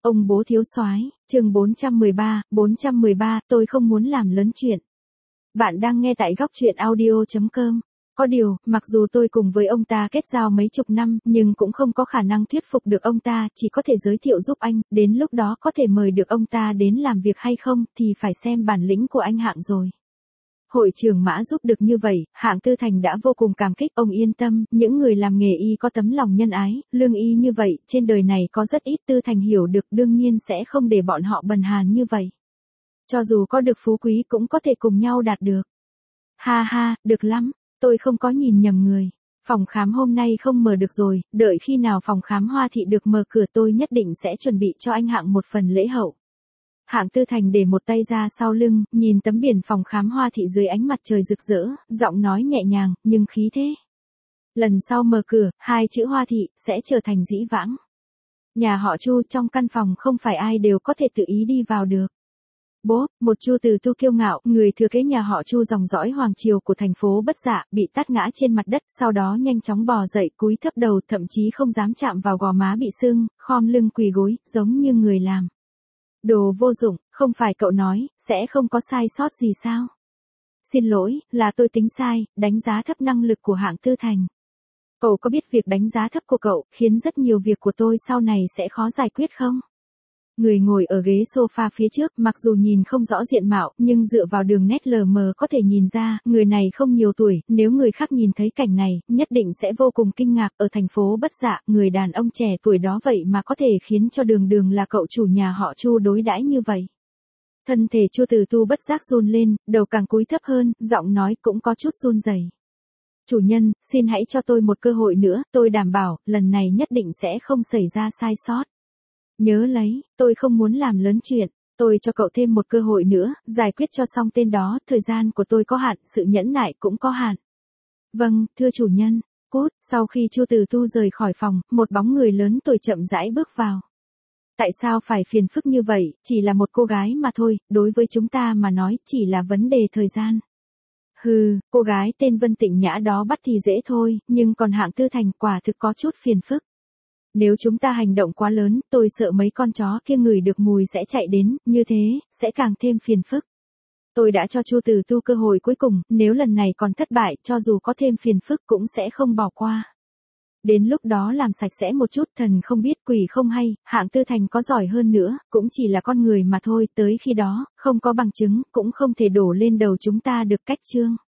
Ông bố thiếu soái, chương 413, tôi không muốn làm lớn chuyện. Bạn đang nghe tại góc truyện audio.com. Có điều, mặc dù tôi cùng với ông ta kết giao mấy chục năm, nhưng cũng không có khả năng thuyết phục được ông ta, chỉ có thể giới thiệu giúp anh, đến lúc đó có thể mời được ông ta đến làm việc hay không, thì phải xem bản lĩnh của anh Hạng rồi. Hội trưởng Mã giúp được như vậy, Hạng Tư Thành đã vô cùng cảm kích, ông yên tâm, những người làm nghề y có tấm lòng nhân ái, lương y như vậy, trên đời này có rất ít. Tư Thành hiểu được, đương nhiên sẽ không để bọn họ bần hàn như vậy. Cho dù có được phú quý cũng có thể cùng nhau đạt được. Ha ha, được lắm, tôi không có nhìn nhầm người. Phòng khám hôm nay không mở được rồi, đợi khi nào phòng khám Hoa Thị được mở cửa tôi nhất định sẽ chuẩn bị cho anh Hạng một phần lễ hậu. Hạng Tư Thành để một tay ra sau lưng, nhìn tấm biển phòng khám Hoa Thị dưới ánh mặt trời rực rỡ, giọng nói nhẹ nhàng, nhưng khí thế. Lần sau mở cửa, hai chữ Hoa Thị, sẽ trở thành dĩ vãng. Nhà họ Chu, trong căn phòng không phải ai đều có thể tự ý đi vào được. Bố, một Chu Từ Tu kiêu ngạo, người thừa kế nhà họ Chu dòng dõi hoàng triều của thành phố Bất Dạ, bị tát ngã trên mặt đất, sau đó nhanh chóng bò dậy, cúi thấp đầu, thậm chí không dám chạm vào gò má bị sưng, khom lưng quỳ gối, giống như người làm. Đồ vô dụng, không phải cậu nói, sẽ không có sai sót gì sao? Xin lỗi, là tôi tính sai, đánh giá thấp năng lực của Hạng Tư Thành. Cậu có biết việc đánh giá thấp của cậu, khiến rất nhiều việc của tôi sau này sẽ khó giải quyết không? Người ngồi ở ghế sofa phía trước, mặc dù nhìn không rõ diện mạo, nhưng dựa vào đường nét lờ mờ có thể nhìn ra, người này không nhiều tuổi, nếu người khác nhìn thấy cảnh này, nhất định sẽ vô cùng kinh ngạc. Ở thành phố Bất Dạ, người đàn ông trẻ tuổi đó vậy mà có thể khiến cho Đường là cậu chủ nhà họ Chu đối đãi như vậy. Thân thể Chu Từ Tu bất giác run lên, đầu càng cúi thấp hơn, giọng nói cũng có chút run rẩy. Chủ nhân, xin hãy cho tôi một cơ hội nữa, tôi đảm bảo, lần này nhất định sẽ không xảy ra sai sót. Nhớ lấy, tôi không muốn làm lớn chuyện, tôi cho cậu thêm một cơ hội nữa, giải quyết cho xong tên đó, thời gian của tôi có hạn, sự nhẫn nại cũng có hạn. Vâng, thưa chủ nhân. Cút, sau khi Chu Từ Tu rời khỏi phòng, một bóng người lớn tuổi chậm rãi bước vào. Tại sao phải phiền phức như vậy, chỉ là một cô gái mà thôi, đối với chúng ta mà nói, chỉ là vấn đề thời gian. Hừ, cô gái tên Vân Tịnh Nhã đó bắt thì dễ thôi, nhưng còn Hạng Tư Thành quả thực có chút phiền phức. Nếu chúng ta hành động quá lớn, tôi sợ mấy con chó kia ngửi được mùi sẽ chạy đến, như thế, sẽ càng thêm phiền phức. Tôi đã cho Chu Từ Tu cơ hội cuối cùng, nếu lần này còn thất bại, cho dù có thêm phiền phức cũng sẽ không bỏ qua. Đến lúc đó làm sạch sẽ một chút, thần không biết quỷ không hay, Hạng Tư Thành có giỏi hơn nữa, cũng chỉ là con người mà thôi, tới khi đó, không có bằng chứng, cũng không thể đổ lên đầu chúng ta được. Cách chương